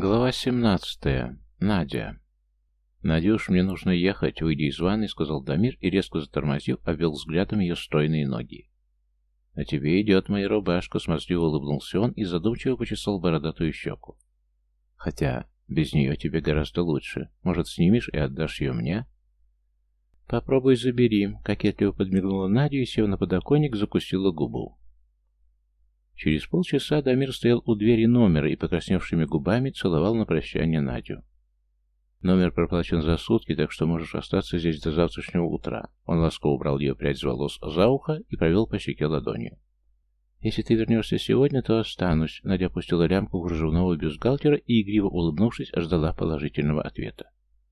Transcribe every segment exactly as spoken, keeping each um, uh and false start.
Глава семнадцатая. Надя. «Надюш, мне нужно ехать», — выйдя из ванной, сказал Дамир и, резко затормозив, обвел взглядом ее стройные ноги. «А тебе идет моя рубашка», — смазливо улыбнулся он и задумчиво почесал бородатую щеку. «Хотя без нее тебе гораздо лучше. Может, снимешь и отдашь ее мне?» «Попробуй забери», — кокетливо подмигнула Надя и, сев на подоконник, закусила губу. Через полчаса Дамир стоял у двери номера и покрасневшими губами целовал на прощание Надю. «Номер проплачен за сутки, так что можешь остаться здесь до завтрашнего утра». Он ласково убрал ее прядь с волос за ухо и провел по щеке ладонью. «Если ты вернешься сегодня, то останусь». Надя опустила лямку кружевного бюстгальтера и, игриво улыбнувшись, ждала положительного ответа.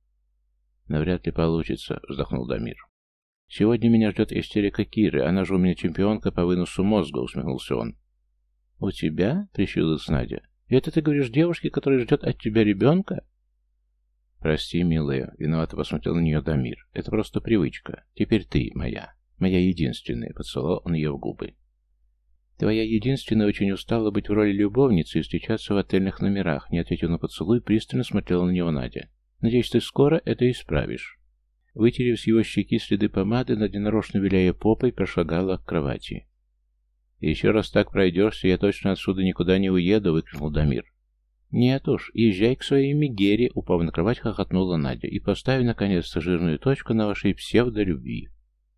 «Навряд ли получится», — вздохнул Дамир. «Сегодня меня ждет истерика Киры, она же у меня чемпионка по выносу мозга», — усмехнулся он. «У тебя?» — прищурилась Надя. «И это ты говоришь девушке, которая ждет от тебя ребенка?» «Прости, милая», — виновато посмотрел на нее Дамир. «Это просто привычка. Теперь ты моя. Моя единственная», — поцеловал он ее в губы. «Твоя единственная очень устала быть в роли любовницы и встречаться в отельных номерах», — не ответив на поцелуй, пристально смотрела на него Надя. «Надеюсь, ты скоро это исправишь». Вытерев с его щеки следы помады, Надя, нарочно виляя попой, прошагала к кровати. «Еще раз так пройдешься, я точно отсюда никуда не уеду», — выкрикнул Дамир. «Нет уж, езжай к своей Мегере», — упав на кровать, хохотнула Надя, «и поставь, наконец-то, жирную точку на вашей псевдолюбви».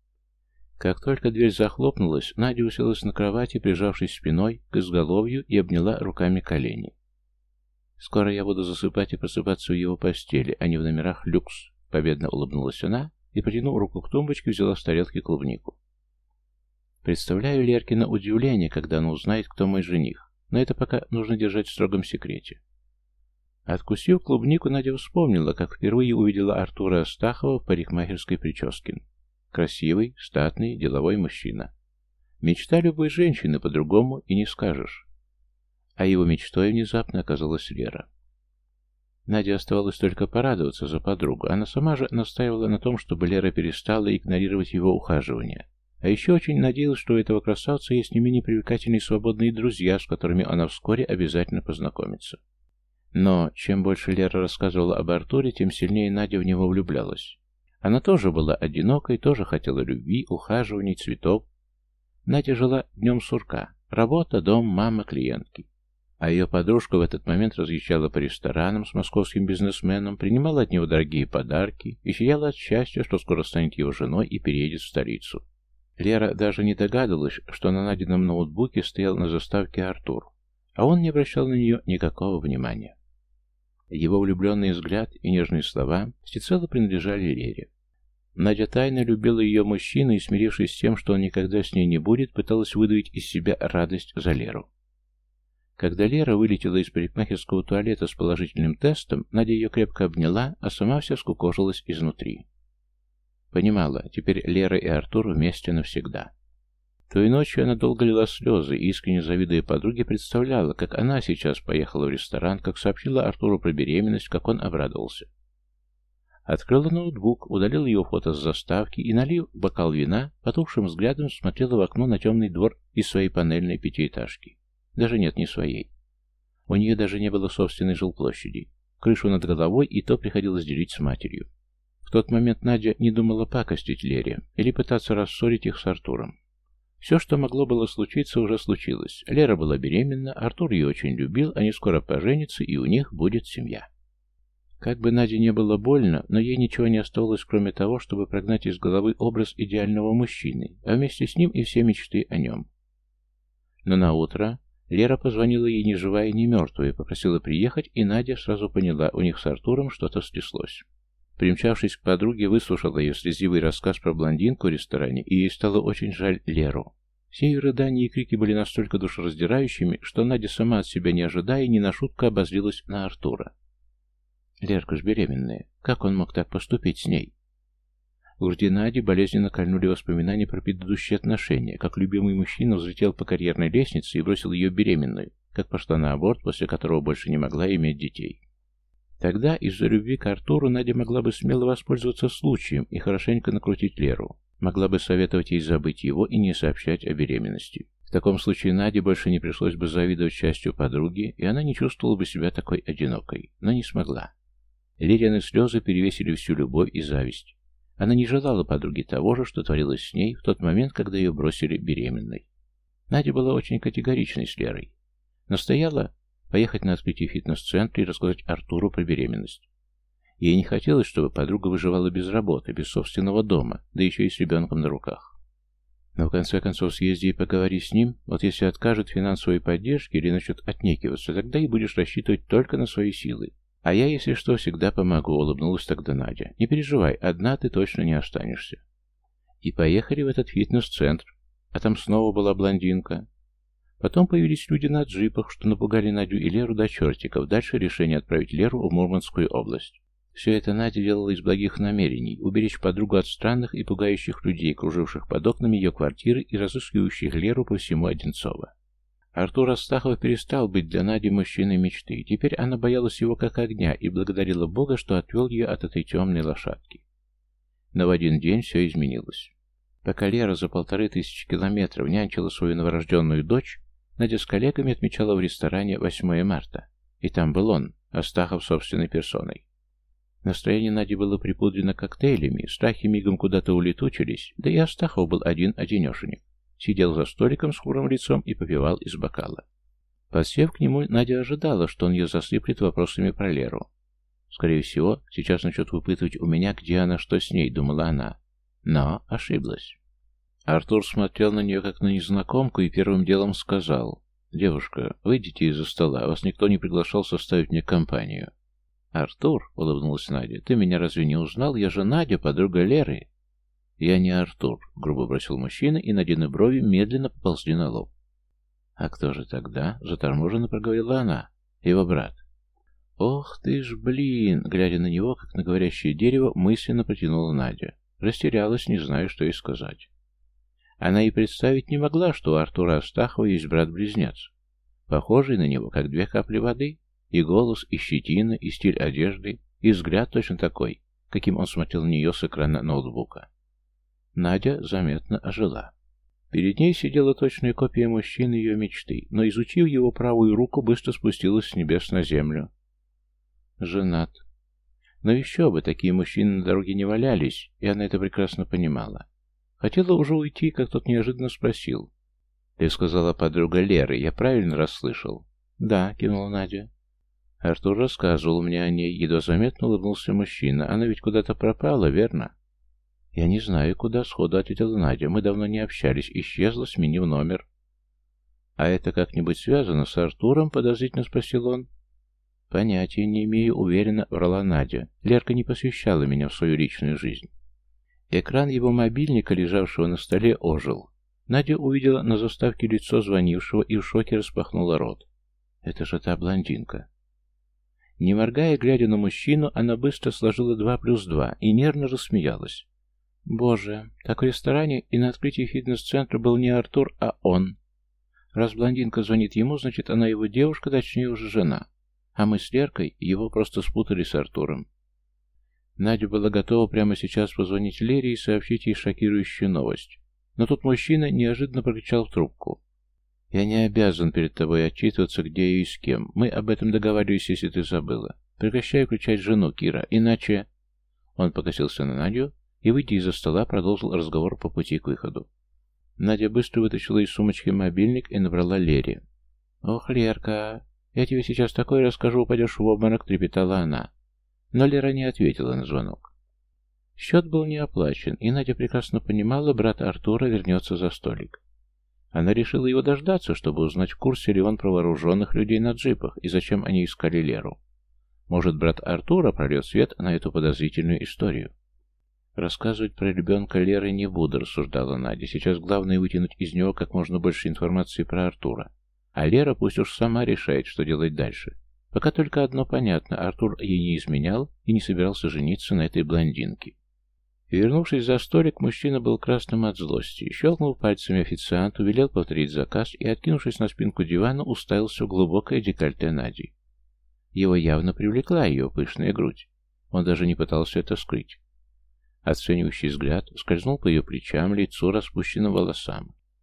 Как только дверь захлопнулась, Надя уселась на кровати, прижавшись спиной к изголовью, и обняла руками колени. «Скоро я буду засыпать и просыпаться в его постели, а не в номерах люкс», — победно улыбнулась она и, протянув руку к тумбочке, взяла с тарелки клубнику. Представляю Леркино удивление, когда она узнает, кто мой жених, но это пока нужно держать в строгом секрете. Откусив клубнику, Надя вспомнила, как впервые увидела Артура Астахова в парикмахерской прическе. Красивый, статный, деловой мужчина. Мечта любой женщины, по-другому и не скажешь. А его мечтой внезапно оказалась Лера. Наде оставалось только порадоваться за подругу. Она сама же настаивала на том, чтобы Лера перестала игнорировать его ухаживание. А еще очень надеялась, что у этого красавца есть не менее привлекательные свободные друзья, с которыми она вскоре обязательно познакомится. Но чем больше Лера рассказывала об Артуре, тем сильнее Надя в него влюблялась. Она тоже была одинокой, тоже хотела любви, ухаживаний, цветов. Надя жила днем сурка. Работа, дом, мама, клиентки. А ее подружка в этот момент разъезжала по ресторанам с московским бизнесменом, принимала от него дорогие подарки и сияла от счастья, что скоро станет его женой и переедет в столицу. Лера даже не догадывалась, что на Надином ноутбуке стоял на заставке Артур, а он не обращал на нее никакого внимания. Его влюбленный взгляд и нежные слова всецело принадлежали Лере. Надя тайно любила ее мужчину и, смирившись с тем, что он никогда с ней не будет, пыталась выдавить из себя радость за Леру. Когда Лера вылетела из парикмахерского туалета с положительным тестом, Надя ее крепко обняла, а сама вся скукожилась изнутри. Понимала, теперь Лера и Артур вместе навсегда. Той ночью она долго лила слезы и, искренне завидуя подруге, представляла, как она сейчас поехала в ресторан, как сообщила Артуру про беременность, как он обрадовался. Открыла ноутбук, удалила его фото с заставки и, налив бокал вина, потухшим взглядом смотрела в окно на темный двор из своей панельной пятиэтажки. Даже нет, не своей. У нее даже не было собственной жилплощади. Крышу над головой и то приходилось делить с матерью. В тот момент Надя не думала пакостить Лере или пытаться рассорить их с Артуром. Все, что могло было случиться, уже случилось. Лера была беременна, Артур ее очень любил, они скоро поженятся, и у них будет семья. Как бы Наде не было больно, но ей ничего не оставалось, кроме того, чтобы прогнать из головы образ идеального мужчины, а вместе с ним и все мечты о нем. Но наутро Лера позвонила ей ни живая, ни мертвая, и попросила приехать, и Надя сразу поняла, у них с Артуром что-то стряслось. Примчавшись к подруге, выслушала ее слезливый рассказ про блондинку в ресторане, и ей стало очень жаль Леру. Все ее рыдания и крики были настолько душераздирающими, что Надя, сама от себя не ожидая, не на шутку обозлилась на Артура. Лерка ж беременная. Как он мог так поступить с ней? В груди Нади болезненно кольнули воспоминания про предыдущие отношения, как любимый мужчина взлетел по карьерной лестнице и бросил ее беременную, как пошла на аборт, после которого больше не могла иметь детей. Тогда из-за любви к Артуру Надя могла бы смело воспользоваться случаем и хорошенько накрутить Леру. Могла бы советовать ей забыть его и не сообщать о беременности. В таком случае Наде больше не пришлось бы завидовать счастью подруги, и она не чувствовала бы себя такой одинокой, но не смогла. Лерины слезы перевесили всю любовь и зависть. Она не желала подруге того же, что творилось с ней в тот момент, когда ее бросили беременной. Надя была очень категоричной с Лерой. Настояла поехать на открытие фитнес-центра и рассказать Артуру про беременность. Ей не хотелось, чтобы подруга выживала без работы, без собственного дома, да еще и с ребенком на руках. Но в конце концов съезди и поговори с ним, вот если откажет финансовой поддержки или начнет отнекиваться, тогда и будешь рассчитывать только на свои силы. А я, если что, всегда помогу, улыбнулась тогда Надя. Не переживай, одна ты точно не останешься. И поехали в этот фитнес-центр, а там снова была блондинка. Потом появились люди на джипах, что напугали Надю и Леру до чертиков. Дальше решение отправить Леру в Мурманскую область. Все это Надя делала из благих намерений, уберечь подругу от странных и пугающих людей, круживших под окнами ее квартиры и разыскивающих Леру по всему Одинцово. Артур Астахов перестал быть для Нади мужчиной мечты. Теперь она боялась его как огня и благодарила Бога, что отвел ее от этой темной лошадки. Но в один день все изменилось. Пока Лера за полторы тысячи километров нянчила свою новорожденную дочь, Надя с коллегами отмечала в ресторане восьмое марта. И там был он, Астахов собственной персоной. Настроение Нади было припудрено коктейлями, страхи мигом куда-то улетучились, да и Астахов был один-одинешенек. Сидел за столиком с хмурым лицом и попивал из бокала. Подсев к нему, Надя ожидала, что он ее засыплет вопросами про Леру. Скорее всего, сейчас начнет выпытывать у меня, где она, что с ней, думала она. Но ошиблась. Артур смотрел на нее, как на незнакомку, и первым делом сказал: «Девушка, выйдите из-за стола, вас никто не приглашал составить мне компанию». «Артур», — улыбнулась Надя, — «ты меня разве не узнал? Я же Надя, подруга Леры». «Я не Артур», — грубо бросил мужчина, и Надины брови медленно поползли на лоб. «А кто же тогда?» — заторможенно проговорила она. «Его брат». «Ох ты ж, блин!» — глядя на него, как на говорящее дерево, мысленно протянула Надя. Растерялась, не зная, что ей сказать. Она и представить не могла, что у Артура Астахова есть брат-близнец, похожий на него, как две капли воды, и голос, и щетина, и стиль одежды, и взгляд точно такой, каким он смотрел на нее с экрана ноутбука. Надя заметно ожила. Перед ней сидела точная копия мужчины ее мечты, но, изучив его правую руку, быстро спустилась с небес на землю. Женат. Но еще бы, такие мужчины на дороге не валялись, и она это прекрасно понимала. Хотела уже уйти, как тот неожиданно спросил. «Ты сказала, подруга Леры, я правильно расслышал?» «Да», — кивнула Надя. Артур рассказывал мне о ней, едва заметно улыбнулся мужчина. «Она ведь куда-то пропала, верно?» «Я не знаю, куда», — сходу ответила Надя. «Мы давно не общались, исчезла, сменив номер». «А это как-нибудь связано с Артуром?» — подозрительно спросил он. «Понятия не имею», — уверенно врала Надя. «Лерка не посвящала меня в свою личную жизнь». Экран его мобильника, лежавшего на столе, ожил. Надя увидела на заставке лицо звонившего и в шоке распахнула рот. «Это же та блондинка». Не моргая, глядя на мужчину, она быстро сложила два плюс два и нервно рассмеялась. «Боже, так в ресторане и на открытии фитнес-центра был не Артур, а он. Раз блондинка звонит ему, значит, она его девушка, точнее уже жена. А мы с Леркой его просто спутали с Артуром». Надя была готова прямо сейчас позвонить Лере и сообщить ей шокирующую новость. Но тут мужчина неожиданно прокричал в трубку. «Я не обязан перед тобой отчитываться, где я и с кем. Мы об этом договаривались, если ты забыла. Прекращай включать жену, Кира, иначе...» Он покосился на Надю и, выйдя из-за стола, продолжил разговор по пути к выходу. Надя быстро вытащила из сумочки мобильник и набрала Лере. «Ох, Лерка, я тебе сейчас такое расскажу, упадешь в обморок», — трепетала она. Но Лера не ответила на звонок. Счет был не оплачен, и Надя прекрасно понимала, брат Артура вернется за столик. Она решила его дождаться, чтобы узнать, в курсе ли он про вооруженных людей на джипах и зачем они искали Леру. Может, брат Артура прольет свет на эту подозрительную историю. «Рассказывать про ребенка Леры не буду», — рассуждала Надя. «Сейчас главное вытянуть из него как можно больше информации про Артура. А Лера пусть уж сама решает, что делать дальше. Пока только одно понятно, Артур ей не изменял и не собирался жениться на этой блондинке». И, вернувшись за столик, мужчина был красным от злости. Щелкнул пальцами официанту, велел повторить заказ и, откинувшись на спинку дивана, уставился в глубокое декольте Нади. Его явно привлекла ее пышная грудь. Он даже не пытался это скрыть. Оценивающий взгляд скользнул по ее плечам, лицу, распущенным волосам.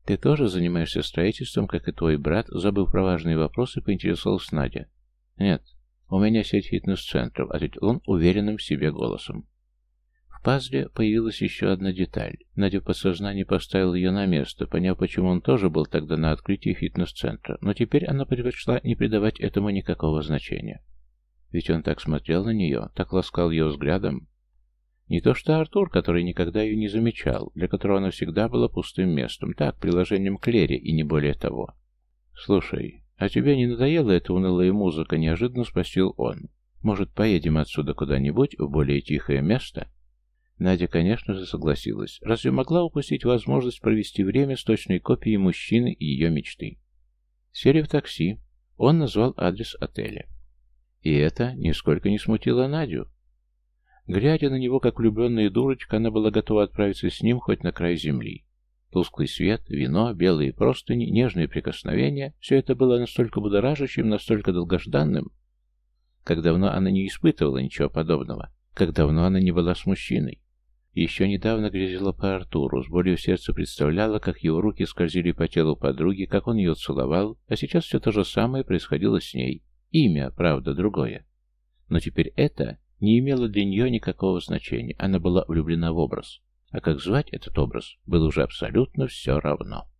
«Ты тоже занимаешься строительством, как и твой брат?» Забыв про важные вопросы, поинтересовалась Надя. «Нет, у меня сеть фитнес-центров», — ответил он уверенным в себе голосом. В пазле появилась еще одна деталь. Надя в подсознании поставила ее на место, поняв, почему он тоже был тогда на открытии фитнес-центра, но теперь она предпочла не придавать этому никакого значения. Ведь он так смотрел на нее, так ласкал ее взглядом. Не то что Артур, который никогда ее не замечал, для которого она всегда была пустым местом, так, приложением к Лере и не более того. «Слушай, а тебе не надоела эта унылая музыка?» — неожиданно спросил он. «Может, поедем отсюда куда-нибудь, в более тихое место?» Надя, конечно же, согласилась. Разве могла упустить возможность провести время с точной копией мужчины и ее мечты? Сели в такси. Он назвал адрес отеля. И это нисколько не смутило Надю. Глядя на него, как влюбленная дурочка, она была готова отправиться с ним хоть на край земли. Тусклый свет, вино, белые простыни, нежные прикосновения — все это было настолько будоражащим, настолько долгожданным. Как давно она не испытывала ничего подобного, как давно она не была с мужчиной. Еще недавно грезила по Артуру, с болью в сердце представляла, как его руки скользили по телу подруги, как он ее целовал, а сейчас все то же самое происходило с ней. Имя, правда, другое. Но теперь это не имело для нее никакого значения, она была влюблена в образ. А как звать этот образ, было уже абсолютно все равно.